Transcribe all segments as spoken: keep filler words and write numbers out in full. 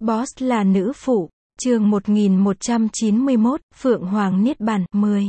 Boss là nữ phụ, chương một nghìn một trăm chín mươi mốt, Phượng Hoàng Niết Bàn, mười.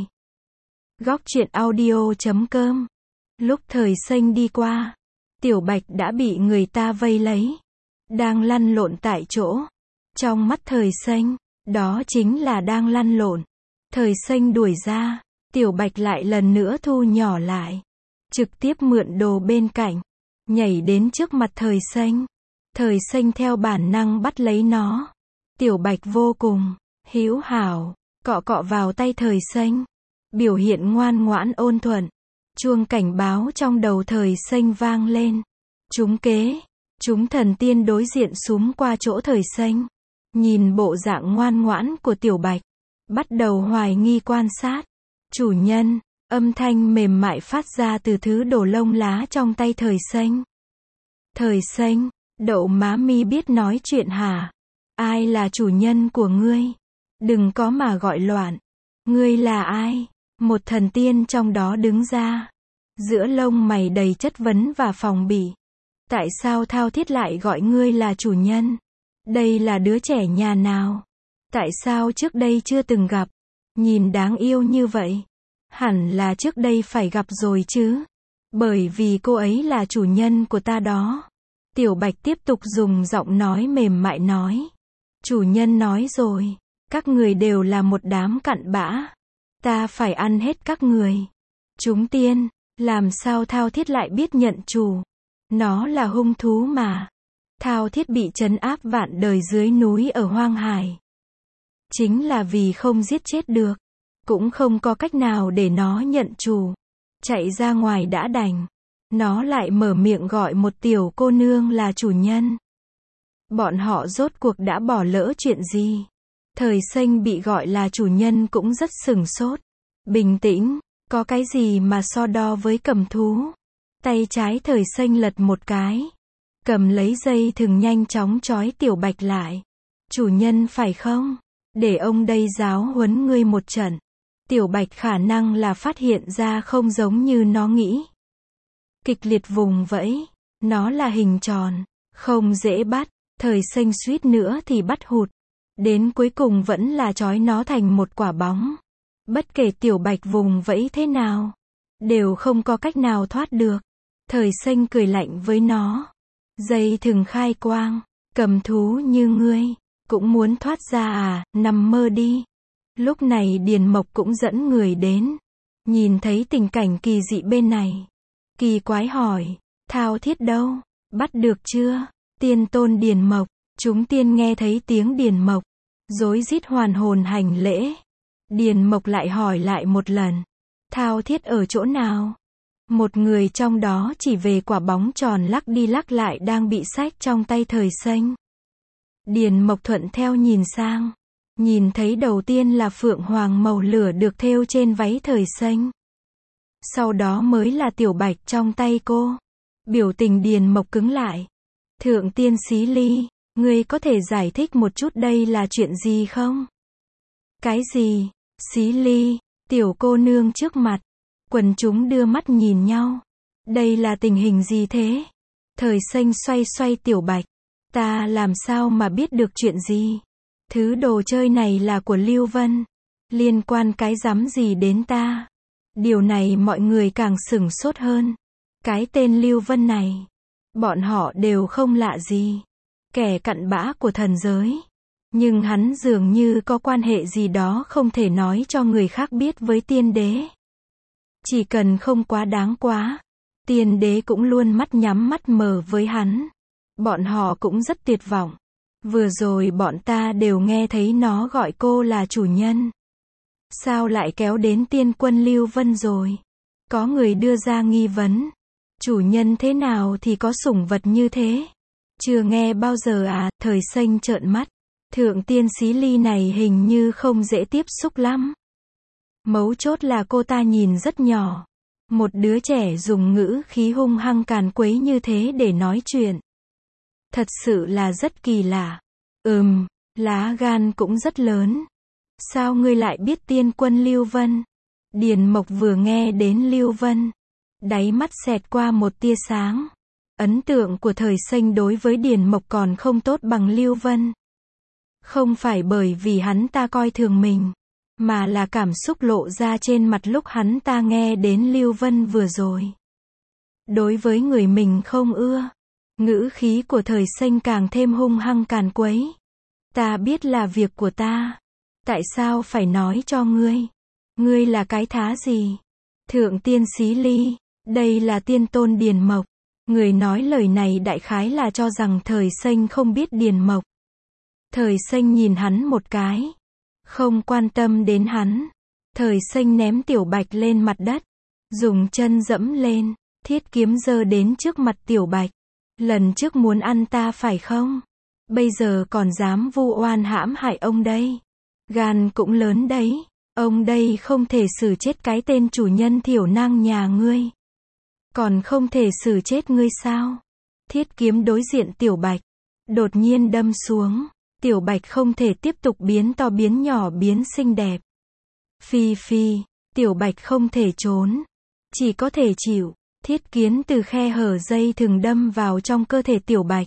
Góc truyện audio chấm com. Lúc thời xanh đi qua, Tiểu Bạch đã bị người ta vây lấy, đang lăn lộn tại chỗ. Trong mắt thời xanh, đó chính là đang lăn lộn. Thời xanh đuổi ra, Tiểu Bạch lại lần nữa thu nhỏ lại, trực tiếp mượn đồ bên cạnh, nhảy đến trước mặt thời xanh. Thời xanh theo bản năng bắt lấy nó. Tiểu Bạch vô cùng hữu hảo, cọ cọ vào tay thời xanh, biểu hiện ngoan ngoãn ôn thuận. Chuông cảnh báo trong đầu thời xanh vang lên. Chúng kế, chúng thần tiên đối diện súm qua chỗ thời xanh, nhìn bộ dạng ngoan ngoãn của Tiểu Bạch, bắt đầu hoài nghi quan sát. Chủ nhân, âm thanh mềm mại phát ra từ thứ đồ lông lá trong tay thời xanh. Thời xanh, đậu má mi biết nói chuyện hả? Ai là chủ nhân của ngươi? Đừng có mà gọi loạn. Ngươi là ai? Một thần tiên trong đó đứng ra, giữa lông mày đầy chất vấn và phòng bị. Tại sao Thao Thiết lại gọi ngươi là chủ nhân? Đây là đứa trẻ nhà nào? Tại sao trước đây chưa từng gặp? Nhìn đáng yêu như vậy. Hẳn là trước đây phải gặp rồi chứ. Bởi vì cô ấy là chủ nhân của ta đó. Tiểu Bạch tiếp tục dùng giọng nói mềm mại nói. Chủ nhân nói rồi, các người đều là một đám cặn bã. Ta phải ăn hết các người. Chúng tiên, làm sao Thao Thiết lại biết nhận chủ? Nó là hung thú mà. Thao Thiết bị trấn áp vạn đời dưới núi ở Hoang Hải. Chính là vì không giết chết được, cũng không có cách nào để nó nhận chủ. Chạy ra ngoài đã đành. Nó lại mở miệng gọi một tiểu cô nương là chủ nhân. Bọn họ rốt cuộc đã bỏ lỡ chuyện gì? Thời xanh bị gọi là chủ nhân cũng rất sửng sốt. Bình tĩnh, có cái gì mà so đo với cầm thú? Tay trái thời xanh lật một cái, cầm lấy dây thừng nhanh chóng trói Tiểu Bạch lại. Chủ nhân phải không? Để ông đây giáo huấn ngươi một trận. Tiểu Bạch khả năng là phát hiện ra không giống như nó nghĩ. Kịch liệt vùng vẫy, nó là hình tròn, không dễ bắt. Thời xanh suýt nữa thì bắt hụt. Đến cuối cùng vẫn là trói nó thành một quả bóng. Bất kể Tiểu Bạch vùng vẫy thế nào, đều không có cách nào thoát được. Thời xanh cười lạnh với nó. Dây thừng khai quang, cầm thú như ngươi, cũng muốn thoát ra à, nằm mơ đi. Lúc này Điền Mộc cũng dẫn người đến. Nhìn thấy tình cảnh kỳ dị bên này, kỳ quái hỏi, Thao Thiết đâu? Bắt được chưa? Tiên tôn Điền Mộc. Chúng tiên nghe thấy tiếng Điền Mộc, rối rít hoàn hồn hành lễ. Điền Mộc lại hỏi lại một lần. Thao Thiết ở chỗ nào? Một người trong đó chỉ về quả bóng tròn lắc đi lắc lại đang bị xách trong tay thời xanh. Điền Mộc thuận theo nhìn sang. Nhìn thấy đầu tiên là phượng hoàng màu lửa được thêu trên váy thời xanh. Sau đó mới là Tiểu Bạch trong tay cô. Biểu tình Điền Mộc cứng lại. Thượng tiên Xí Ly, ngươi có thể giải thích một chút đây là chuyện gì không? Cái gì? Xí Ly, tiểu cô nương trước mặt. Quần chúng đưa mắt nhìn nhau. Đây là tình hình gì thế? Thời xanh xoay xoay Tiểu Bạch. Ta làm sao mà biết được chuyện gì? Thứ đồ chơi này là của Lưu Vân. Liên quan cái rắm gì đến ta? Điều này mọi người càng sửng sốt hơn. Cái tên Lưu Vân này, bọn họ đều không lạ gì. Kẻ cặn bã của thần giới. Nhưng hắn dường như có quan hệ gì đó không thể nói cho người khác biết với tiên đế. Chỉ cần không quá đáng quá, tiên đế cũng luôn mắt nhắm mắt mở với hắn. Bọn họ cũng rất tuyệt vọng. Vừa rồi bọn ta đều nghe thấy nó gọi cô là chủ nhân. Sao lại kéo đến tiên quân Lưu Vân rồi? Có người đưa ra nghi vấn. Chủ nhân thế nào thì có sủng vật như thế? Chưa nghe bao giờ à? Thời xanh trợn mắt. Thượng tiên Xí Ly này hình như không dễ tiếp xúc lắm. Mấu chốt là cô ta nhìn rất nhỏ. Một đứa trẻ dùng ngữ khí hung hăng càn quấy như thế để nói chuyện. Thật sự là rất kỳ lạ. Ừm, lá gan cũng rất lớn. Sao ngươi lại biết tiên quân Lưu Vân? Điền Mộc vừa nghe đến Lưu Vân, đáy mắt xẹt qua một tia sáng. Ấn tượng của thời xanh đối với Điền Mộc còn không tốt bằng Lưu Vân. Không phải bởi vì hắn ta coi thường mình, mà là cảm xúc lộ ra trên mặt lúc hắn ta nghe đến Lưu Vân vừa rồi. Đối với người mình không ưa, ngữ khí của Thời Xanh càng thêm hung hăng càn quấy. Ta biết là việc của ta. Tại sao phải nói cho ngươi? Ngươi là cái thá gì? Thượng tiên Xí Ly, đây là tiên tôn Điền Mộc. Người nói lời này đại khái là cho rằng Thời Xanh không biết Điền Mộc. Thời Xanh nhìn hắn một cái, không quan tâm đến hắn. Thời Xanh ném Tiểu Bạch lên mặt đất, dùng chân dẫm lên, thiết kiếm giơ đến trước mặt Tiểu Bạch. Lần trước muốn ăn ta phải không? Bây giờ còn dám vu oan hãm hại ông đây. Gan cũng lớn đấy. Ông đây không thể xử chết cái tên chủ nhân thiểu năng nhà ngươi. Còn không thể xử chết ngươi sao? Thiết kiếm đối diện Tiểu Bạch, đột nhiên đâm xuống. Tiểu Bạch không thể tiếp tục biến to biến nhỏ biến xinh đẹp. Phi phi, Tiểu Bạch không thể trốn, chỉ có thể chịu. Thiết kiếm từ khe hở dây thừng đâm vào trong cơ thể Tiểu Bạch.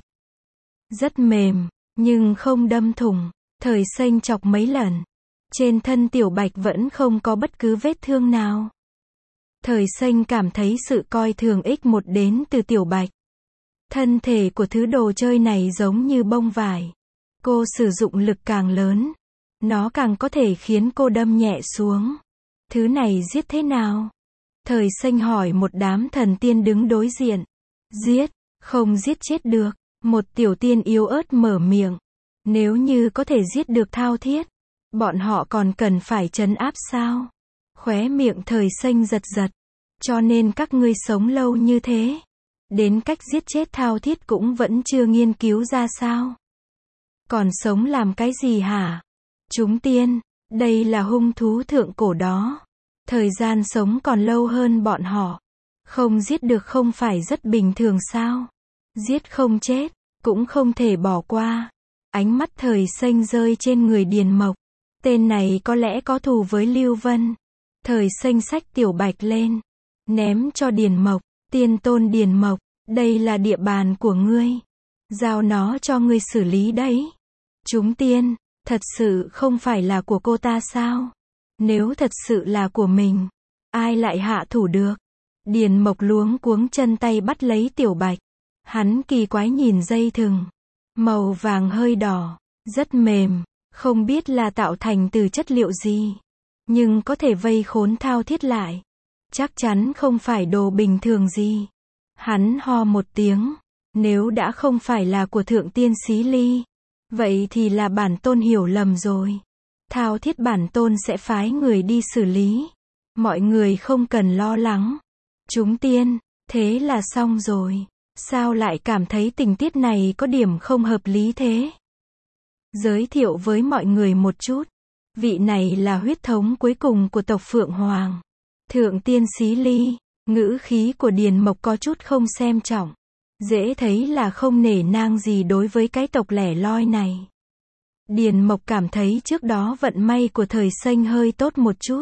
Rất mềm, nhưng không đâm thủng. Thời Xanh chọc mấy lần. Trên thân Tiểu Bạch vẫn không có bất cứ vết thương nào. Thời Xanh cảm thấy sự coi thường ích một đến từ Tiểu Bạch. Thân thể của thứ đồ chơi này giống như bông vải. Cô sử dụng lực càng lớn, nó càng có thể khiến cô đâm nhẹ xuống. Thứ này giết thế nào? Thời Xanh hỏi một đám thần tiên đứng đối diện. Giết, không giết chết được. Một tiểu tiên yếu ớt mở miệng. Nếu như có thể giết được Thao Thiết, bọn họ còn cần phải trấn áp sao? Khóe miệng Thời Xanh giật giật. Cho nên các ngươi sống lâu như thế, đến cách giết chết Thao Thiết cũng vẫn chưa nghiên cứu ra sao? Còn sống làm cái gì hả? Chúng tiên, đây là hung thú thượng cổ đó. Thời gian sống còn lâu hơn bọn họ. Không giết được không phải rất bình thường sao? Giết không chết, cũng không thể bỏ qua. Ánh mắt Thời Xanh rơi trên người Điền Mộc. Tên này có lẽ có thù với Lưu Vân. Thời Xanh xách Tiểu Bạch lên, ném cho Điền Mộc. Tiên tôn Điền Mộc, đây là địa bàn của ngươi. Giao nó cho ngươi xử lý đấy. Chúng tiên, thật sự không phải là của cô ta sao? Nếu thật sự là của mình, ai lại hạ thủ được? Điền Mộc luống cuống chân tay bắt lấy Tiểu Bạch. Hắn kỳ quái nhìn dây thừng. Màu vàng hơi đỏ, rất mềm, không biết là tạo thành từ chất liệu gì. Nhưng có thể vây khốn Thao Thiết lại. Chắc chắn không phải đồ bình thường gì. Hắn ho một tiếng. Nếu đã không phải là của Thượng tiên Xí Ly, vậy thì là bản tôn hiểu lầm rồi. Thao Thiết bản tôn sẽ phái người đi xử lý. Mọi người không cần lo lắng. Chúng tiên, thế là xong rồi. Sao lại cảm thấy tình tiết này có điểm không hợp lý thế? Giới thiệu với mọi người một chút. Vị này là huyết thống cuối cùng của tộc Phượng Hoàng. Thượng tiên Xí Ly. Ngữ khí của Điền Mộc có chút không xem trọng. Dễ thấy là không nể nang gì đối với cái tộc lẻ loi này. Điền Mộc cảm thấy trước đó vận may của Thời Xanh hơi tốt một chút,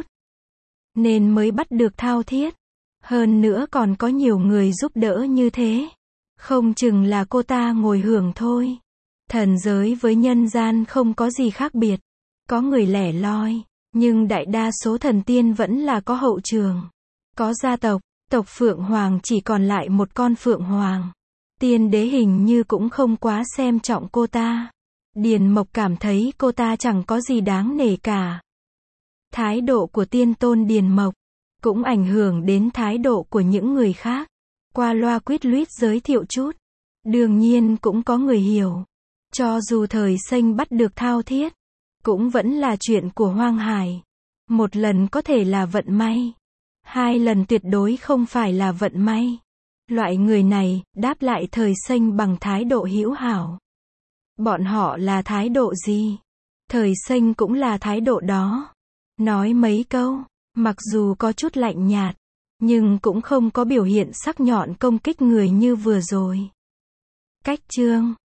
nên mới bắt được Thao Thiết. Hơn nữa còn có nhiều người giúp đỡ như thế. Không chừng là cô ta ngồi hưởng thôi. Thần giới với nhân gian không có gì khác biệt. Có người lẻ loi, nhưng đại đa số thần tiên vẫn là có hậu trường. Có gia tộc, tộc Phượng Hoàng chỉ còn lại một con Phượng Hoàng. Tiên đế hình như cũng không quá xem trọng cô ta. Điền Mộc cảm thấy cô ta chẳng có gì đáng nể cả. Thái độ của tiên tôn Điền Mộc cũng ảnh hưởng đến thái độ của những người khác. Qua loa quýt luyết giới thiệu chút. Đương nhiên cũng có người hiểu. Cho dù Thời Xanh bắt được Thao Thiết, cũng vẫn là chuyện của Hoang Hải. Một lần có thể là vận may. Hai lần tuyệt đối không phải là vận may. Loại người này, đáp lại Thời Xanh bằng thái độ hữu hảo. Bọn họ là thái độ gì? Thời Xanh cũng là thái độ đó. Nói mấy câu, mặc dù có chút lạnh nhạt, nhưng cũng không có biểu hiện sắc nhọn công kích người như vừa rồi. Cách chương